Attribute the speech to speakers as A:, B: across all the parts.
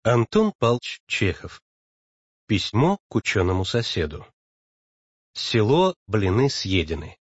A: Антон Павлович Чехов. Письмо к ученому соседу. Село блины съедены.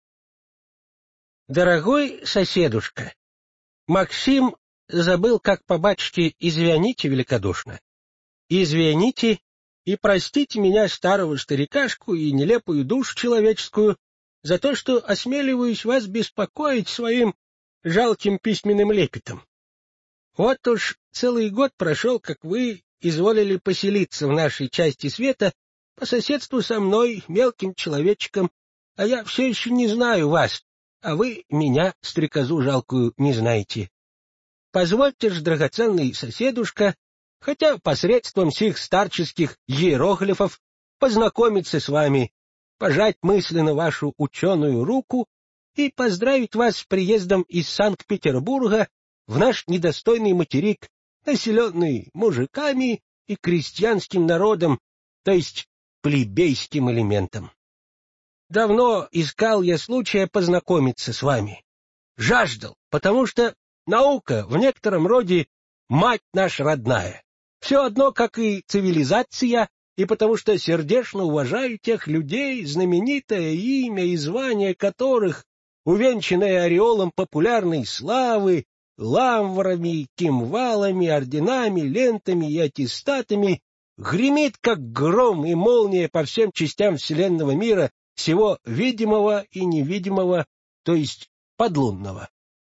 B: Дорогой соседушка, Максим забыл, как по батюшке извините великодушно. Извините и простите меня, старого старикашку и нелепую душу человеческую, за то, что осмеливаюсь вас беспокоить своим жалким письменным лепетом. Вот уж целый год прошел, как вы изволили поселиться в нашей части света по соседству со мной, мелким человечком, а я все еще не знаю вас, а вы меня, стрекозу жалкую, не знаете. Позвольте ж, драгоценный соседушка, хотя посредством сих старческих иероглифов, познакомиться с вами, пожать мысленно вашу ученую руку и поздравить вас с приездом из Санкт-Петербурга в наш недостойный материк, населенный мужиками и крестьянским народом, то есть плебейским элементом. Давно искал я случая познакомиться с вами. Жаждал, потому что наука в некотором роде мать наша родная. Все одно, как и цивилизация, и потому что сердечно уважаю тех людей, знаменитое имя и звание которых, увенчанное ореолом популярной славы, ламврами, кимвалами, орденами, лентами и аттестатами, гремит, как гром и молния по всем частям вселенного мира, всего видимого и невидимого, то есть подлунного.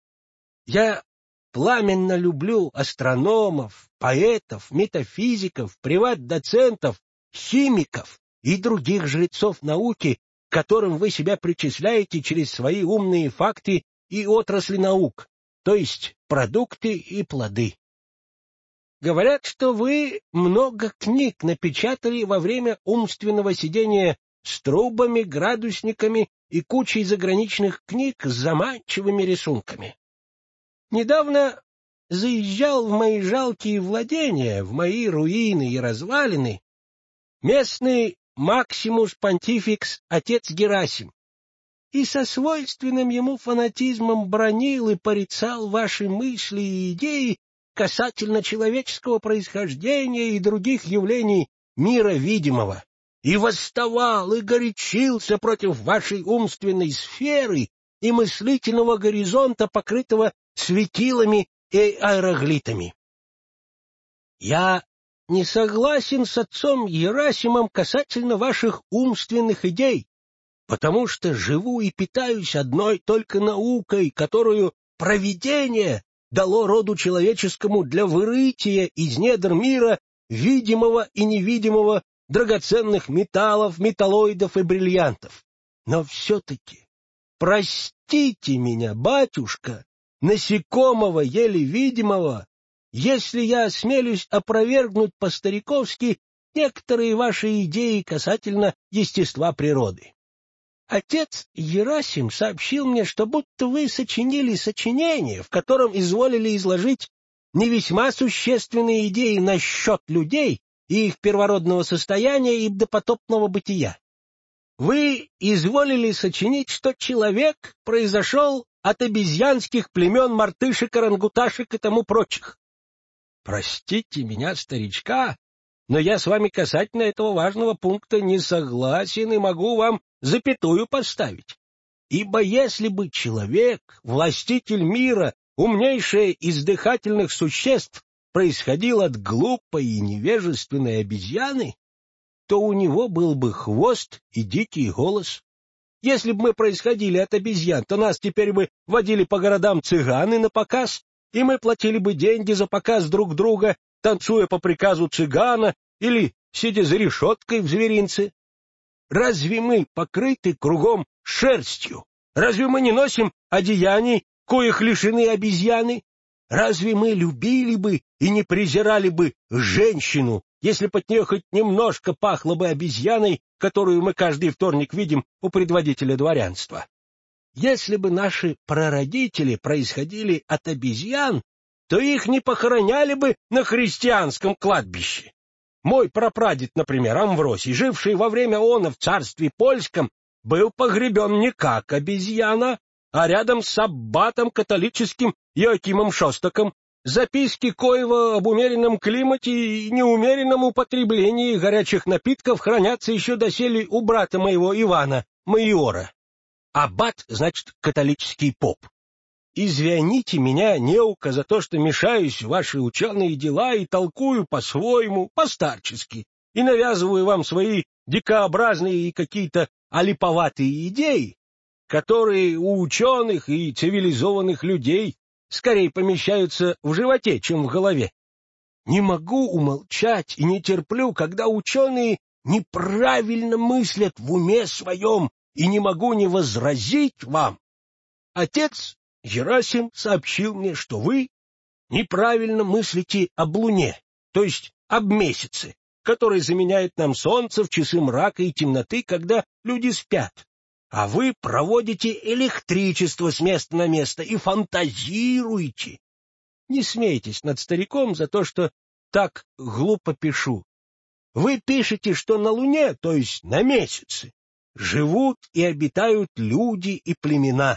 B: Я пламенно люблю астрономов, поэтов, метафизиков, приват-доцентов, химиков и других жрецов науки, к которым вы себя причисляете через свои умные факты и отрасли наук, то есть продукты и плоды. Говорят, что вы много книг напечатали во время умственного сидения с трубами, градусниками и кучей заграничных книг с заманчивыми рисунками. Недавно заезжал в мои жалкие владения, в мои руины и развалины, местный Максимус Понтификс, отец Герасим, и со свойственным ему фанатизмом бранил и порицал ваши мысли и идеи касательно человеческого происхождения и других явлений мира видимого, и восставал и горячился против вашей умственной сферы и мыслительного горизонта, покрытого светилами и аэроглитами. Я не согласен с отцом Герасимом касательно ваших умственных идей, потому что живу и питаюсь одной только наукой, которую провидение дало роду человеческому для вырытия из недр мира видимого и невидимого драгоценных металлов, металлоидов и бриллиантов. Но все-таки простите меня, батюшка, насекомого еле видимого, если я осмелюсь опровергнуть по-стариковски некоторые ваши идеи касательно естества природы. Отец Герасим сообщил мне, что будто вы сочинили сочинение, в котором изволили изложить не весьма существенные идеи насчет людей и их первородного состояния и допотопного бытия. Вы изволили сочинить, что человек произошел от обезьянских племен мартышек, орангуташек и тому прочих. Простите меня, старичка, но я с вами касательно этого важного пункта не согласен и могу вам запятую поставить. Ибо если бы человек, властитель мира, умнейшее из дыхательных существ, происходил от глупой и невежественной обезьяны, то у него был бы хвост и дикий голос. Если бы мы происходили от обезьян, то нас теперь бы водили по городам цыганы на показ, и мы платили бы деньги за показ друг друга, танцуя по приказу цыгана или сидя за решеткой в зверинце. Разве мы покрыты кругом шерстью? Разве мы не носим одеяний, коих лишены обезьяны? Разве мы любили бы и не презирали бы женщину, если бы от нее хоть немножко пахло бы обезьяной, которую мы каждый вторник видим у предводителя дворянства? Если бы наши прародители происходили от обезьян, то их не похороняли бы на христианском кладбище. Мой прапрадед, например, Амвросий, живший во время оно в царстве польском, был погребен не как обезьяна, а рядом с аббатом католическим Иоакимом Шостаком, записки коего об умеренном климате и неумеренном употреблении горячих напитков хранятся еще доселе у брата моего Ивана, майора. Аббат, значит, католический поп. Извините меня, неука, за то, что мешаюсь в ваши ученые дела и толкую по-своему, по-старчески, и навязываю вам свои дикообразные и какие-то олиповатые идеи, которые у ученых и цивилизованных людей скорее помещаются в животе, чем в голове. Не могу умолчать и не терплю, когда ученые неправильно мыслят в уме своем, и не могу не возразить вам. Отец Герасим сообщил мне, что вы неправильно мыслите об Луне, то есть об месяце, который заменяет нам солнце в часы мрака и темноты, когда люди спят. А вы проводите электричество с места на место и фантазируете. Не смейтесь над стариком за то, что так глупо пишу. Вы пишете, что на Луне, то есть на месяце, живут и обитают люди и племена.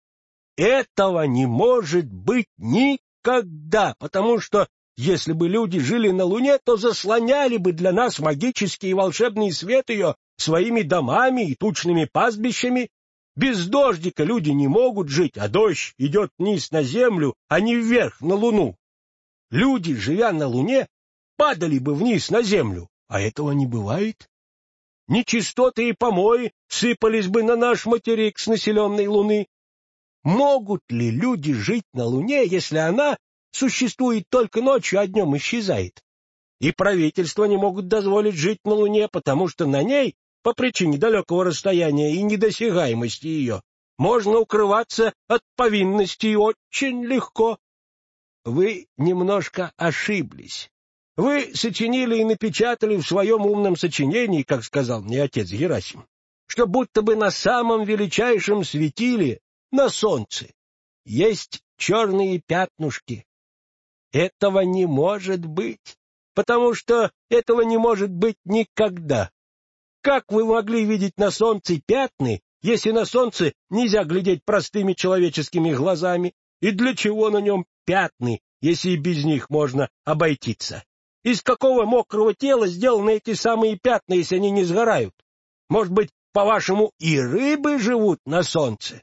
B: Этого не может быть никогда, потому что, если бы люди жили на Луне, то заслоняли бы для нас магический и волшебный свет ее своими домами и тучными пастбищами. Без дождика люди не могут жить, а дождь идет вниз на землю, а не вверх на Луну. Люди, живя на Луне, падали бы вниз на землю, а этого не бывает. Нечистоты и помои сыпались бы на наш материк с населенной Луны. Могут ли люди жить на Луне, если она существует только ночью, а днем исчезает? И правительства не могут дозволить жить на Луне, потому что на ней, по причине далекого расстояния и недосягаемости ее, можно укрываться от повинностей очень легко. Вы немножко ошиблись. Вы сочинили и напечатали в своем умном сочинении, как сказал мне отец Герасим, что будто бы на самом величайшем светиле, на солнце, есть черные пятнышки. Этого не может быть, потому что этого не может быть никогда. Как вы могли видеть на солнце пятны, если на солнце нельзя глядеть простыми человеческими глазами? И для чего на нем пятны, если и без них можно обойтись? Из какого мокрого тела сделаны эти самые пятна, если они не сгорают? Может быть, по-вашему, и рыбы живут на солнце?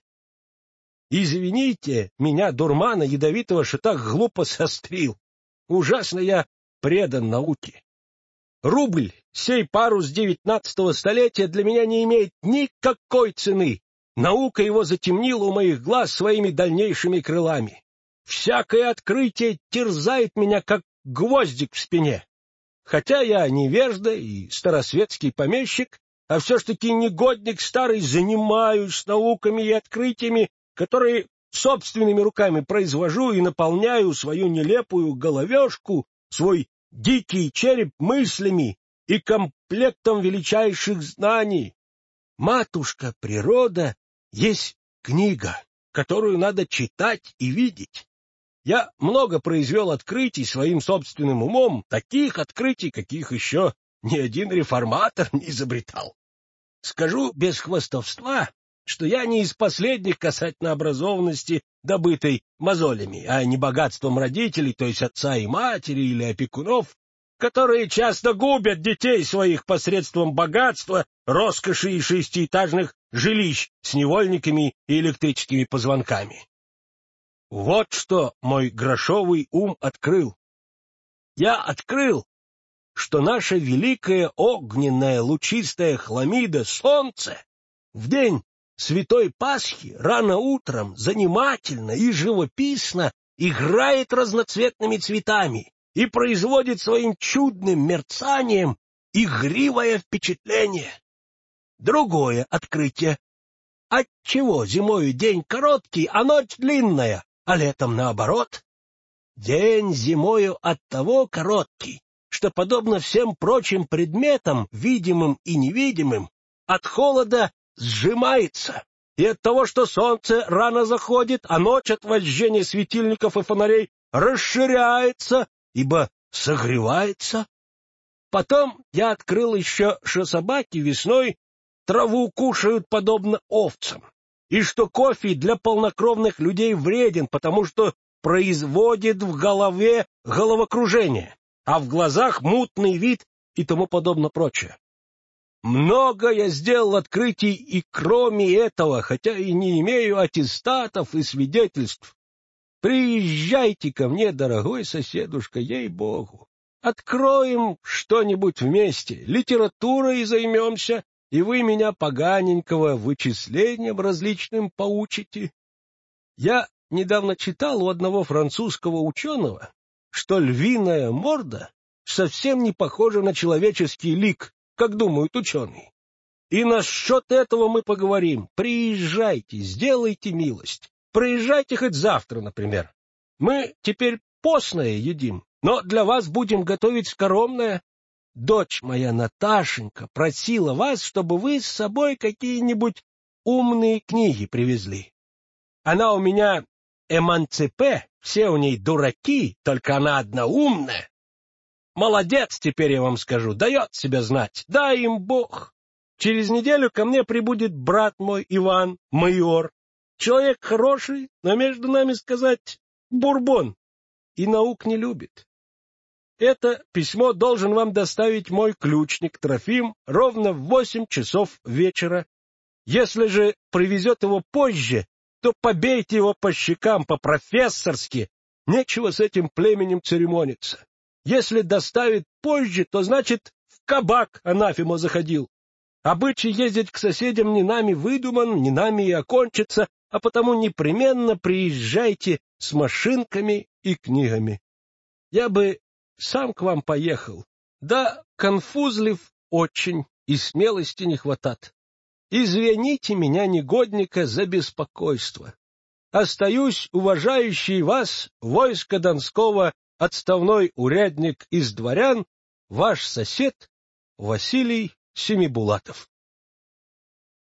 B: Извините меня, дурмана ядовитого, что так глупо сострил. Ужасно я предан науке. Рубль, сей парус 19 столетия, для меня не имеет никакой цены. Наука его затемнила у моих глаз своими дальнейшими крылами. Всякое открытие терзает меня, как гвоздик в спине. Хотя я невежда и старосветский помещик, а все ж таки негодник старый, занимаюсь науками и открытиями, которые собственными руками произвожу и наполняю свою нелепую головешку, свой дикий череп мыслями и комплектом величайших знаний. Матушка природа есть книга, которую надо читать и видеть. Я много произвел открытий своим собственным умом, таких открытий, каких еще ни один реформатор не изобретал. Скажу без хвастовства, что я не из последних касательно образованности, добытой мозолями, а не богатством родителей, то есть отца и матери или опекунов, которые часто губят детей своих посредством богатства, роскоши и шестиэтажных жилищ с невольниками и электрическими позвонками. Вот что мой грошовый ум открыл. Я открыл, что наша великая огненная лучистая хламида солнце в день Святой Пасхи рано утром занимательно и живописно играет разноцветными цветами и производит своим чудным мерцанием игривое впечатление. Другое открытие. Отчего зимою день короткий, а ночь длинная, а летом наоборот? День зимою оттого короткий, что, подобно всем прочим предметам, видимым и невидимым, от холода сжимается, и от того, что солнце рано заходит, а ночь от возжжения светильников и фонарей расширяется, ибо согревается. Потом я открыл еще, что собаки весной траву кушают подобно овцам, и что кофе для полнокровных людей вреден, потому что производит в голове головокружение, а в глазах мутный вид и тому подобное прочее. Много я сделал открытий и кроме этого, хотя и не имею аттестатов и свидетельств. Приезжайте ко мне, дорогой соседушка, ей-богу. Откроем что-нибудь вместе, литературой займемся, и вы меня поганенького вычислением различным поучите. Я недавно читал у одного французского ученого, что львиная морда совсем не похожа на человеческий лик, как думают ученые. И насчет этого мы поговорим. Приезжайте, сделайте милость. Приезжайте хоть завтра, например. Мы теперь постное едим, но для вас будем готовить скоромное. Дочь моя Наташенька просила вас, чтобы вы с собой какие-нибудь умные книги привезли. Она у меня эмансипе, все у ней дураки, только она одна умная. Молодец, теперь я вам скажу, дает себя знать, дай им Бог. Через неделю ко мне прибудет брат мой Иван, майор. Человек хороший, но, между нами сказать, бурбон, и наук не любит. Это письмо должен вам доставить мой ключник Трофим ровно в 8 часов вечера. Если же привезет его позже, то побейте его по щекам по-профессорски, нечего с этим племенем церемониться. Если доставит позже, то, значит, в кабак анафема заходил. Обычай ездить к соседям не нами выдуман, не нами и окончится, а потому непременно приезжайте с машинками и книгами. Я бы сам к вам поехал, да конфузлив очень, и смелости не хватат. Извините меня, негодника, за беспокойство. Остаюсь, уважающий вас, войска Донского, отставной урядник из дворян, ваш сосед Василий Семибулатов.